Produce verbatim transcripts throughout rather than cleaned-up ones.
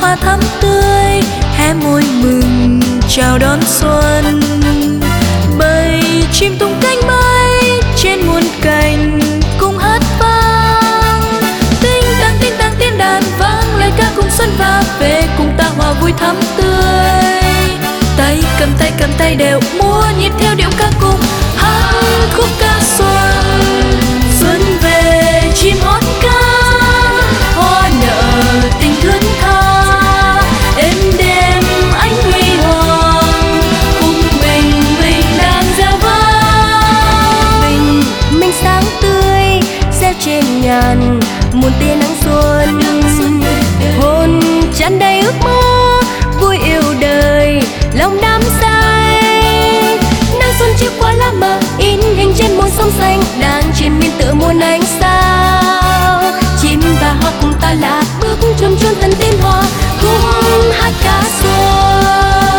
hoa thắm tươi hé môi mừng chào đón xuân. Bầy chim tung cánh bay trên muôn cành cùng hát vang. Tinh tang tinh tang tiếng đàn vang lời ca cùng xuân và về cùng ta hòa vui thắm tươi. Tay cầm tay cầm tay đều múa nhịp theo điệu ca cùng hát khúc ca xuân. Xuân về chim hót ca hoa nở tình thướt tha. Êm đêm ánh huy hoàng cùng mình mình đang reo vang. Mình mình sáng tươi reo trên ngàn muôn tia nắng xuân. Hồn tràn đầy ước mơ vui yêu đời lòng đắm say. Nắng xuân chiếu qua lá mờ in hình trên muôn sông xanh. Đàn chim miên tựa muôn ánh sao. Chim và hoa cùng ta lạc bước trong chốn thân tiên hoa cùng hát ca xuân.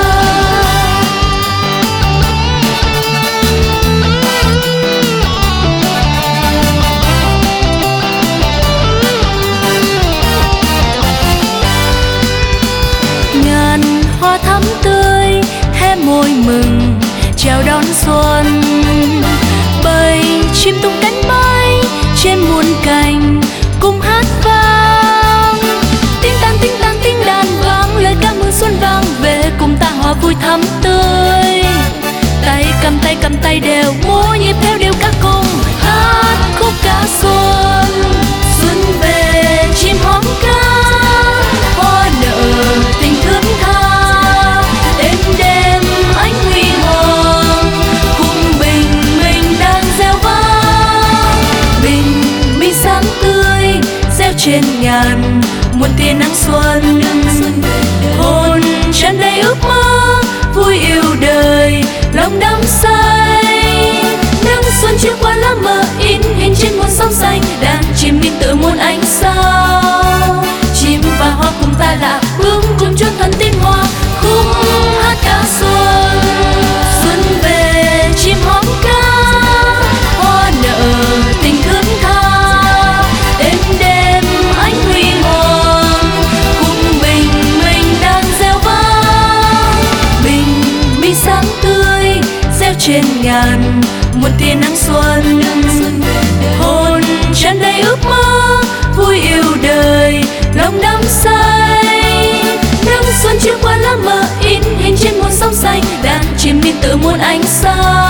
Ngàn hoa thắm tươi hé môi mừng chào đón xuân. Bầy chim tung cánh bay trên muôn cành cùng hát vang. Tiếng tang tiếng tang tiếng đàn vang lời ca mừng xuân vang về cùng ta hòa vui thắm tươi. Tay cầm tay cầm tay đều múa nhịp theo điệu ca cùng hát khúc ca xuân. Xuân về chim hót ca hoa nở tình thướt tha. Êm đêm ánh huy hoàng cùng bình minh đang reo vang. Bình minh sáng tươi reo trên ngàn muôn tia nắng xuân. Hồn tràn đầy ước mơ vui yêu đời lòng đắm say. Nắng xuân chiếu qua lá mờ in hình trên muôn sông xanh. Đàn chim miên tựa muôn ánh sao. Chim và hoa cùng ta lạc bước cùng chốn thân tiên hoa khúc hát ca xuân. Xuân về chim hót ca hoa nở tình thướt tha. Êm đêm ánh huy hoàng cùng bình minh đang reo vang. Bình minh sáng tươi reo trên ngàn muôn tia nắng xuân. Hồn tràn đầy ước mơ vui yêu đời lòng đắm say. Nắng xuân chiếu qua lá mờ in hình trên muôn sông xanh. Đàn chim miên tựa muôn ánh sao.